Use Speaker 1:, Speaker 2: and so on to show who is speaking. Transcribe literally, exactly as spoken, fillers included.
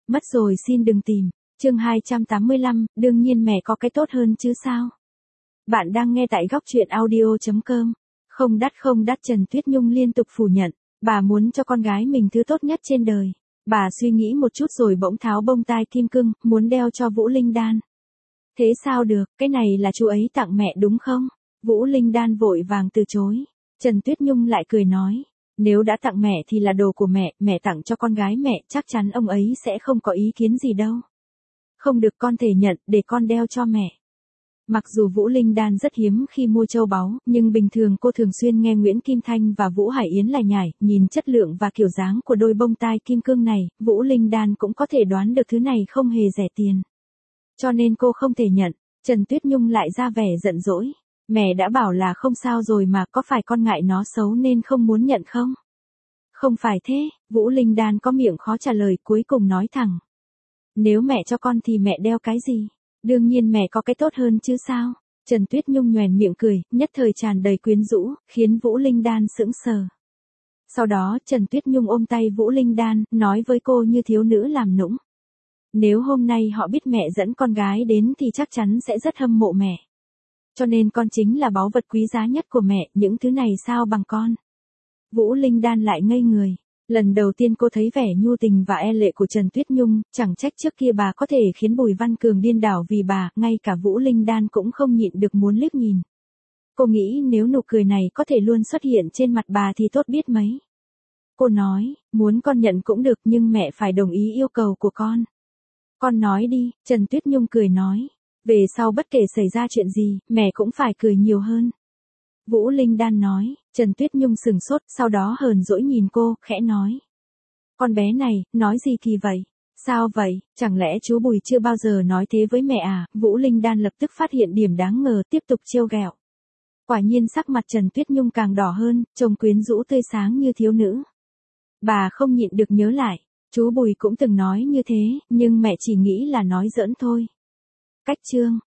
Speaker 1: mất rồi xin đừng tìm. Chương hai trăm tám mươi lăm, đương nhiên mẹ có cái tốt hơn chứ sao. Bạn đang nghe tại góc truyện audio chấm com. Không đắt không đắt, Trần Tuyết Nhung liên tục phủ nhận, bà muốn cho con gái mình thứ tốt nhất trên đời. Bà suy nghĩ một chút rồi bỗng tháo bông tai kim cương, muốn đeo cho Vũ Linh Đan. Thế sao được, cái này là chú ấy tặng mẹ đúng không? Vũ Linh Đan vội vàng từ chối. Trần Tuyết Nhung lại cười nói, nếu đã tặng mẹ thì là đồ của mẹ, mẹ tặng cho con gái mẹ, chắc chắn ông ấy sẽ không có ý kiến gì đâu. Không được, con thể nhận, để con đeo cho mẹ. Mặc dù Vũ Linh Đan rất hiếm khi mua châu báu, nhưng bình thường cô thường xuyên nghe Nguyễn Kim Thanh và Vũ Hải Yến lải nhải, nhìn chất lượng và kiểu dáng của đôi bông tai kim cương này, Vũ Linh Đan cũng có thể đoán được thứ này không hề rẻ tiền. Cho nên cô không thể nhận. Trần Tuyết Nhung lại ra vẻ giận dỗi. Mẹ đã bảo là không sao rồi mà, có phải con ngại nó xấu nên không muốn nhận không? Không phải thế, Vũ Linh Đan có miệng khó trả lời, cuối cùng nói thẳng. Nếu mẹ cho con thì mẹ đeo cái gì? Đương nhiên mẹ có cái tốt hơn chứ sao? Trần Tuyết Nhung nhoẻn miệng cười, nhất thời tràn đầy quyến rũ, khiến Vũ Linh Đan sững sờ. Sau đó Trần Tuyết Nhung ôm tay Vũ Linh Đan, nói với cô như thiếu nữ làm nũng. Nếu hôm nay họ biết mẹ dẫn con gái đến thì chắc chắn sẽ rất hâm mộ mẹ. Cho nên con chính là báu vật quý giá nhất của mẹ, những thứ này sao bằng con. Vũ Linh Đan lại ngây người. Lần đầu tiên cô thấy vẻ nhu tình và e lệ của Trần Tuyết Nhung, chẳng trách trước kia bà có thể khiến Bùi Văn Cường điên đảo vì bà, ngay cả Vũ Linh Đan cũng không nhịn được muốn liếc nhìn. Cô nghĩ nếu nụ cười này có thể luôn xuất hiện trên mặt bà thì tốt biết mấy. Cô nói, muốn con nhận cũng được nhưng mẹ phải đồng ý yêu cầu của con. Con nói đi, Trần Tuyết Nhung cười nói. Về sau bất kể xảy ra chuyện gì, mẹ cũng phải cười nhiều hơn. Vũ Linh Đan nói. Trần Tuyết Nhung sừng sốt, sau đó hờn dỗi nhìn cô, khẽ nói. Con bé này, nói gì kỳ vậy? Sao vậy, chẳng lẽ chú Bùi chưa bao giờ nói thế với mẹ à? Vũ Linh Đan lập tức phát hiện điểm đáng ngờ, tiếp tục trêu ghẹo. Quả nhiên sắc mặt Trần Tuyết Nhung càng đỏ hơn, trông quyến rũ tươi sáng như thiếu nữ. Bà không nhịn được nhớ lại, chú Bùi cũng từng nói như thế, nhưng mẹ chỉ nghĩ là nói giỡn thôi. Cách chương.